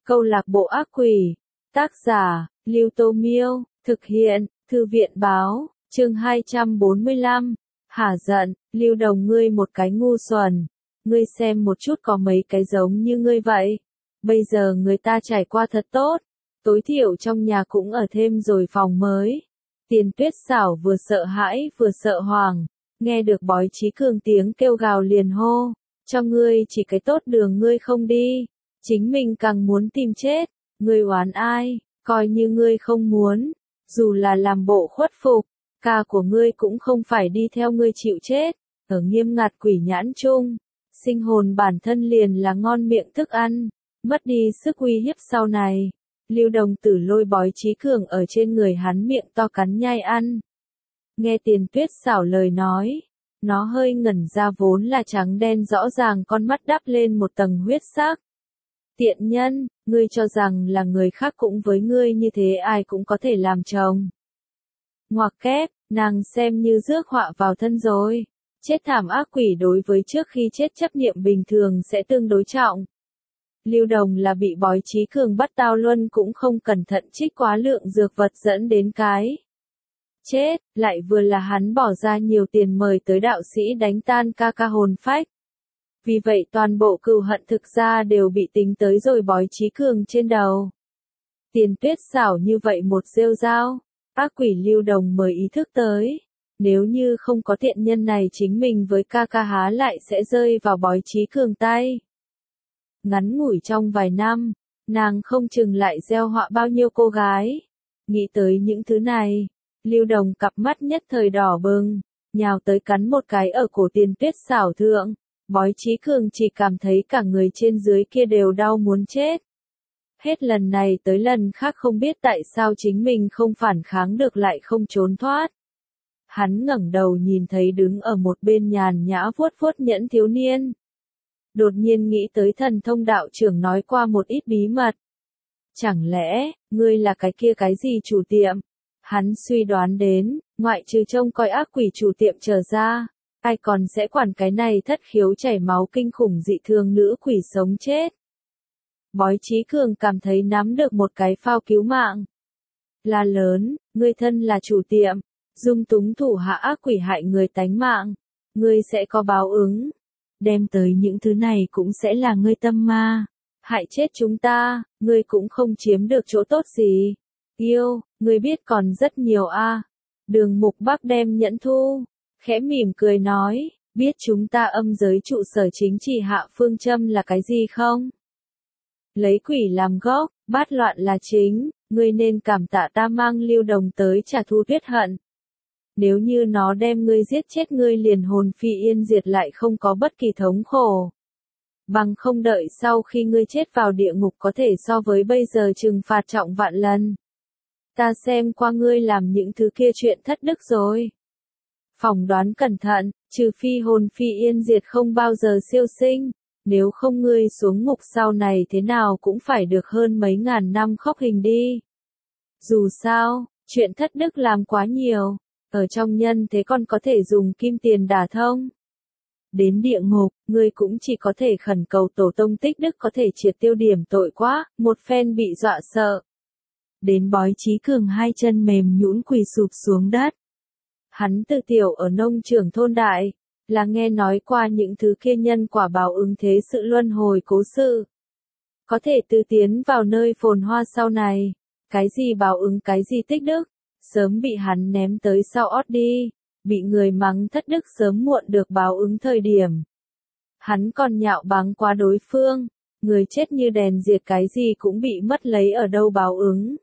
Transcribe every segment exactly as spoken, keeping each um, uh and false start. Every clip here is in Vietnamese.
Câu lạc bộ ác quỷ. Tác giả, Lưu Tô Miêu. Thực hiện, Thư viện Báo. Chương hai trăm bốn mươi lăm. Hả giận, Lưu Đồng ngươi một cái ngu xuẩn. Ngươi xem một chút có mấy cái giống như ngươi vậy. Bây giờ người ta trải qua thật tốt. Tối thiểu trong nhà cũng ở thêm rồi phòng mới. Tiền Tuyết Xảo vừa sợ hãi vừa sợ hoàng. Nghe được Bói Chí Cường tiếng kêu gào liền hô. Cho ngươi chỉ cái tốt đường ngươi không đi. Chính mình càng muốn tìm chết. Ngươi oán ai, coi như ngươi không muốn. Dù là làm bộ khuất phục, ca của ngươi cũng không phải đi theo ngươi chịu chết. Ở nghiêm ngặt quỷ nhãn chung, sinh hồn bản thân liền là ngon miệng thức ăn. Mất đi sức uy hiếp sau này. Lưu Đồng Tử lôi Bói Chí Cường ở trên người hắn miệng to cắn nhai ăn. Nghe Tiền Tuyết Xảo lời nói, nó hơi ngẩn ra, vốn là trắng đen rõ ràng con mắt đắp lên một tầng huyết sắc. Tiện nhân, ngươi cho rằng là người khác cũng với ngươi như thế ai cũng có thể làm chồng. Ngoặc kép, nàng xem như rước họa vào thân rồi. Chết thảm ác quỷ đối với trước khi chết chấp niệm bình thường sẽ tương đối trọng. Lưu Đồng là bị Bói Chí Cường bắt tao luân cũng không cẩn thận trích quá lượng dược vật dẫn đến cái chết, lại vừa là hắn bỏ ra nhiều tiền mời tới đạo sĩ đánh tan ca ca hồn phách. Vì vậy toàn bộ cừu hận thực ra đều bị tính tới rồi Bói Chí Cường trên đầu. Tiền Tuyết Xảo như vậy một rêu rao, ác quỷ Lưu Đồng mới ý thức tới. Nếu như không có tiện nhân này chính mình với ca ca há lại sẽ rơi vào Bói Chí Cường tay. Ngắn ngủi trong vài năm, nàng không chừng lại gieo họa bao nhiêu cô gái. Nghĩ tới những thứ này, Lưu Đồng cặp mắt nhất thời đỏ bừng, nhào tới cắn một cái ở cổ Tiền Tuyết Xảo thượng. Bói Chí Cường chỉ cảm thấy cả người trên dưới kia đều đau muốn chết. Hết lần này tới lần khác không biết tại sao chính mình không phản kháng được lại không trốn thoát. Hắn ngẩng đầu nhìn thấy đứng ở một bên nhàn nhã vuốt vuốt nhẫn thiếu niên. Đột nhiên nghĩ tới Thần Thông đạo trưởng nói qua một ít bí mật. Chẳng lẽ, ngươi là cái kia cái gì chủ tiệm? Hắn suy đoán đến, ngoại trừ trông coi ác quỷ chủ tiệm trở ra, ai còn sẽ quản cái này thất khiếu chảy máu kinh khủng dị thường nữ quỷ sống chết. Bói Chí Cường cảm thấy nắm được một cái phao cứu mạng. La lớn, ngươi thân là chủ tiệm, dung túng thủ hạ ác quỷ hại người tánh mạng, ngươi sẽ có báo ứng. Đem tới những thứ này cũng sẽ là ngươi tâm ma. Hại chết chúng ta, ngươi cũng không chiếm được chỗ tốt gì. Yêu, ngươi biết còn rất nhiều a. À. Đường Mục Bắc đem nhẫn thu, khẽ mỉm cười nói, biết chúng ta âm giới trụ sở chính trị hạ phương châm là cái gì không? Lấy quỷ làm gốc, bát loạn là chính, ngươi nên cảm tạ ta mang Lưu Đồng tới trả thù tuyết hận. Nếu như nó đem ngươi giết chết ngươi liền hồn phi yên diệt lại không có bất kỳ thống khổ. Bằng không đợi sau khi ngươi chết vào địa ngục có thể so với bây giờ trừng phạt trọng vạn lần. Ta xem qua ngươi làm những thứ kia chuyện thất đức rồi. Phỏng đoán cẩn thận, trừ phi hồn phi yên diệt không bao giờ siêu sinh, nếu không ngươi xuống ngục sau này thế nào cũng phải được hơn mấy ngàn năm khóc hình đi. Dù sao, chuyện thất đức làm quá nhiều, ở trong nhân thế còn có thể dùng kim tiền đả thông. Đến địa ngục, ngươi cũng chỉ có thể khẩn cầu tổ tông tích đức có thể triệt tiêu điểm tội quá, một phen bị dọa sợ. Đến Bói Chí Cường hai chân mềm nhũn quỳ sụp xuống đất. Hắn tự tiểu ở nông trường thôn đại, là nghe nói qua những thứ kia nhân quả báo ứng thế sự luân hồi cố sự. Có thể tự tiến vào nơi phồn hoa sau này, cái gì báo ứng cái gì tích đức, sớm bị hắn ném tới sau ót đi, bị người mắng thất đức sớm muộn được báo ứng thời điểm. Hắn còn nhạo báng qua đối phương, người chết như đèn diệt cái gì cũng bị mất lấy ở đâu báo ứng.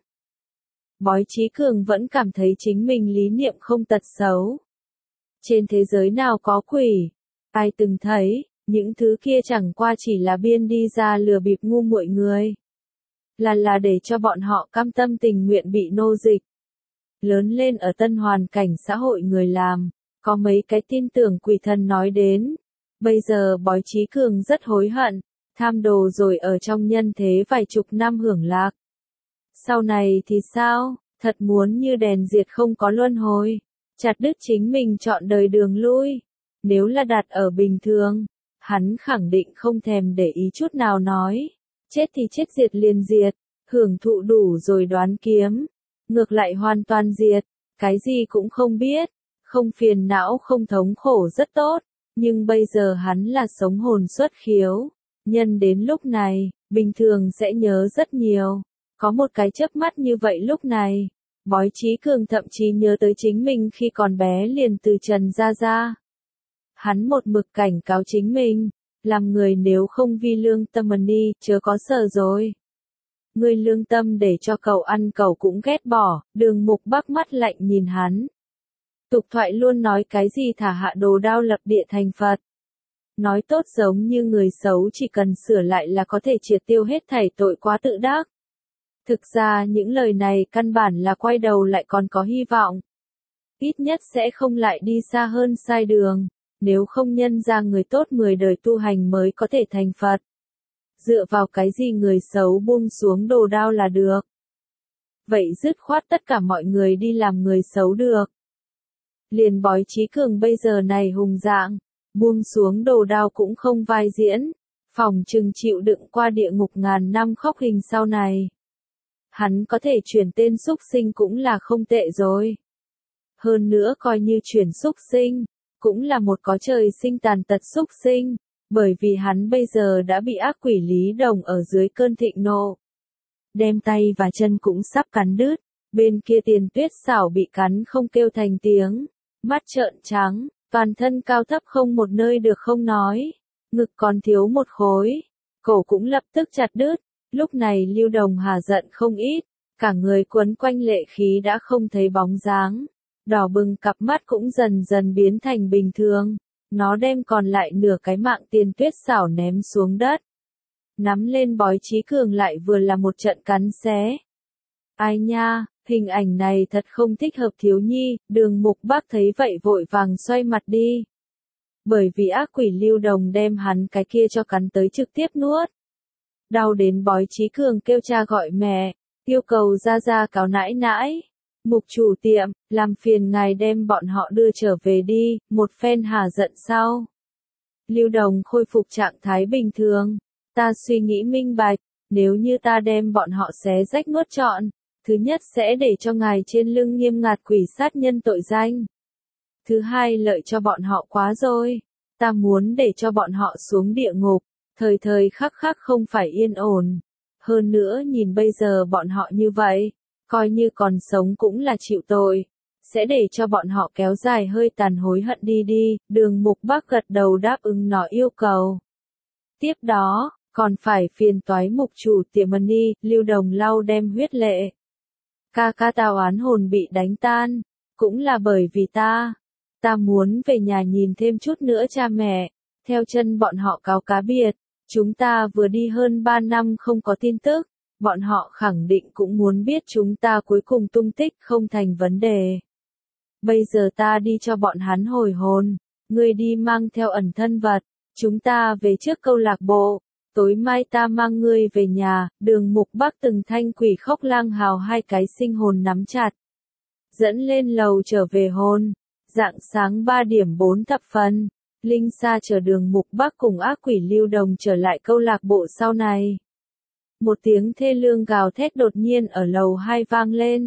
Bói Chí Cường vẫn cảm thấy chính mình lý niệm không tật xấu. Trên thế giới nào có quỷ? Ai từng thấy, những thứ kia chẳng qua chỉ là biên đi ra lừa bịp ngu muội người. Là là để cho bọn họ cam tâm tình nguyện bị nô dịch. Lớn lên ở tân hoàn cảnh xã hội người làm, có mấy cái tin tưởng quỷ thần nói đến. Bây giờ Bói Chí Cường rất hối hận, tham đồ rồi ở trong nhân thế vài chục năm hưởng lạc. Sau này thì sao, thật muốn như đèn diệt không có luân hồi, chặt đứt chính mình chọn đời đường lui. Nếu là đặt ở bình thường, hắn khẳng định không thèm để ý chút nào nói. chết thì chết diệt liền diệt, hưởng thụ đủ rồi đoán kiếm, ngược lại hoàn toàn diệt, cái gì cũng không biết, không phiền não không thống khổ rất tốt, nhưng bây giờ hắn là sống hồn xuất khiếu, nhân đến lúc này, bình thường sẽ nhớ rất nhiều, có một cái chớp mắt như vậy lúc này, Bói Chí Cường thậm chí nhớ tới chính mình khi còn bé liền từ trần ra ra. Hắn một mực cảnh cáo chính mình, làm người nếu không vi lương tâm mà đi, chớ có sợ rồi. Người lương tâm để cho cậu ăn cậu cũng ghét bỏ, Đường Mục Bắc mắt lạnh nhìn hắn. Tục thoại luôn nói cái gì thả hạ đồ đao lập địa thành Phật. Nói tốt giống như người xấu chỉ cần sửa lại là có thể triệt tiêu hết thảy tội quá tự đắc. Thực ra những lời này căn bản là quay đầu lại còn có hy vọng. Ít nhất sẽ không lại đi xa hơn sai đường, nếu không nhân ra người tốt mười đời tu hành mới có thể thành Phật. Dựa vào cái gì người xấu buông xuống đồ đao là được. Vậy dứt khoát tất cả mọi người đi làm người xấu được. Liền Bói Chí Cường bây giờ này hùng dạng, buông xuống đồ đao cũng không vai diễn, phòng trừng chịu đựng qua địa ngục ngàn năm khóc hình sau này. Hắn có thể chuyển tên xúc sinh cũng là không tệ rồi. Hơn nữa coi như chuyển xúc sinh, cũng là một có trời sinh tàn tật xúc sinh, bởi vì hắn bây giờ đã bị ác quỷ Lý Đồng ở dưới cơn thịnh nộ. Đem tay và chân cũng sắp cắn đứt, bên kia Tiền Tuyết Xảo bị cắn không kêu thành tiếng, mắt trợn trắng, toàn thân cao thấp không một nơi được không nói, ngực còn thiếu một khối, cổ cũng lập tức chặt đứt. Lúc này Lưu Đồng Hà giận không ít, cả người quấn quanh lệ khí đã không thấy bóng dáng, đỏ bừng cặp mắt cũng dần dần biến thành bình thường, nó đem còn lại nửa cái mạng Tiền Tuyết Xảo ném xuống đất. Nắm lên Bói Chí Cường lại vừa là một trận cắn xé. Ai nha, hình ảnh này thật không thích hợp thiếu nhi, Đường Mục Bắc thấy vậy vội vàng xoay mặt đi. Bởi vì ác quỷ Lưu Đồng đem hắn cái kia cho cắn tới trực tiếp nuốt. Đau đến Bói Chí Cường kêu cha gọi mẹ, yêu cầu ra ra cáo nãi nãi. Mục chủ tiệm, làm phiền ngài đem bọn họ đưa trở về đi, một phen hà giận sau. Lưu Đồng khôi phục trạng thái bình thường, ta suy nghĩ minh bạch, nếu như ta đem bọn họ xé rách nuốt trọn, thứ nhất sẽ để cho ngài trên lưng nghiêm ngặt quỷ sát nhân tội danh. Thứ hai lợi cho bọn họ quá rồi, ta muốn để cho bọn họ xuống địa ngục. Thời thời khắc khắc không phải yên ổn. Hơn nữa nhìn bây giờ bọn họ như vậy, coi như còn sống cũng là chịu tội. Sẽ để cho bọn họ kéo dài hơi tàn hối hận đi đi, Đường Mục Bắc gật đầu đáp ứng nó yêu cầu. Tiếp đó, còn phải phiền toái mục chủ tiệm money, Lưu Đồng lau đem huyết lệ. Ca ca tao oán hồn bị đánh tan, cũng là bởi vì ta. Ta muốn về nhà nhìn thêm chút nữa cha mẹ, theo chân bọn họ cáo cá biệt. Chúng ta vừa đi hơn ba năm không có tin tức, bọn họ khẳng định cũng muốn biết chúng ta cuối cùng tung tích không thành vấn đề. Bây giờ ta đi cho bọn hắn hồi hồn, ngươi đi mang theo ẩn thân vật, chúng ta về trước câu lạc bộ, tối mai ta mang ngươi về nhà, Đường Mục Bắc từng thanh quỷ khóc lang hào hai cái sinh hồn nắm chặt. Dẫn lên lầu trở về hồn, rạng sáng ba điểm bốn thập phân. Linh Sa chờ Đường Mục Bắc cùng ác quỷ Lưu Đồng trở lại câu lạc bộ sau này. Một tiếng thê lương gào thét đột nhiên ở lầu hai vang lên.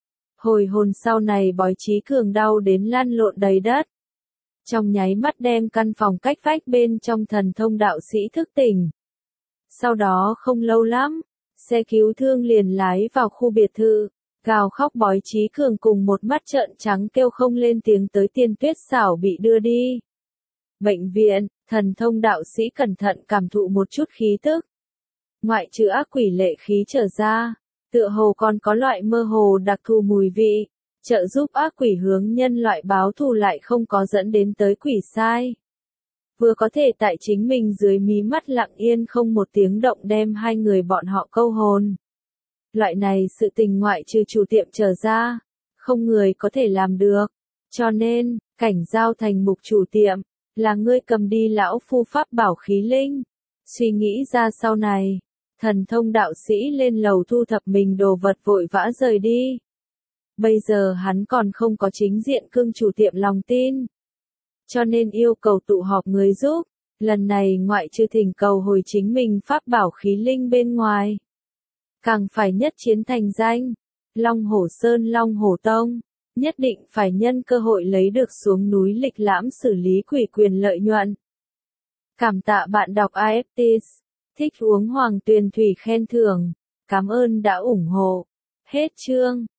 Hồi hồn sau này Bói Chí Cường đau đến lăn lộn đầy đất. Trong nháy mắt đem căn phòng cách vách bên trong thần thông đạo sĩ thức tỉnh. Sau đó không lâu lắm, xe cứu thương liền lái vào khu biệt thự, gào khóc Bói Chí Cường cùng một mắt trợn trắng kêu không lên tiếng tới Tiền Tuyết Xảo bị đưa đi. Bệnh viện, thần thông đạo sĩ cẩn thận cảm thụ một chút khí tức. Ngoại trừ ác quỷ lệ khí trở ra, tựa hồ còn có loại mơ hồ đặc thù mùi vị, trợ giúp ác quỷ hướng nhân loại báo thù lại không có dẫn đến tới quỷ sai. Vừa có thể tại chính mình dưới mí mắt lặng yên không một tiếng động đem hai người bọn họ câu hồn. Loại này sự tình ngoại trừ chủ tiệm trở ra, không người có thể làm được. Cho nên, cảnh giao thành mục chủ tiệm, là ngươi cầm đi lão phu pháp bảo khí linh. Suy nghĩ ra sau này, thần thông đạo sĩ lên lầu thu thập mình đồ vật vội vã rời đi. Bây giờ hắn còn không có chính diện cương chủ tiệm lòng tin. Cho nên yêu cầu tụ họp người giúp, Lần này ngoại trừ thỉnh cầu hồi chính mình pháp bảo khí linh bên ngoài, càng phải nhất chiến thành danh. Long Hổ Sơn Long Hổ Tông, nhất định phải nhân cơ hội lấy được xuống núi lịch lãm xử lý quỷ quyền lợi nhuận. Cảm tạ bạn đọc a ép tê, thích uống Hoàng Tuyền Thủy khen thưởng. Cảm ơn đã ủng hộ. Hết chương.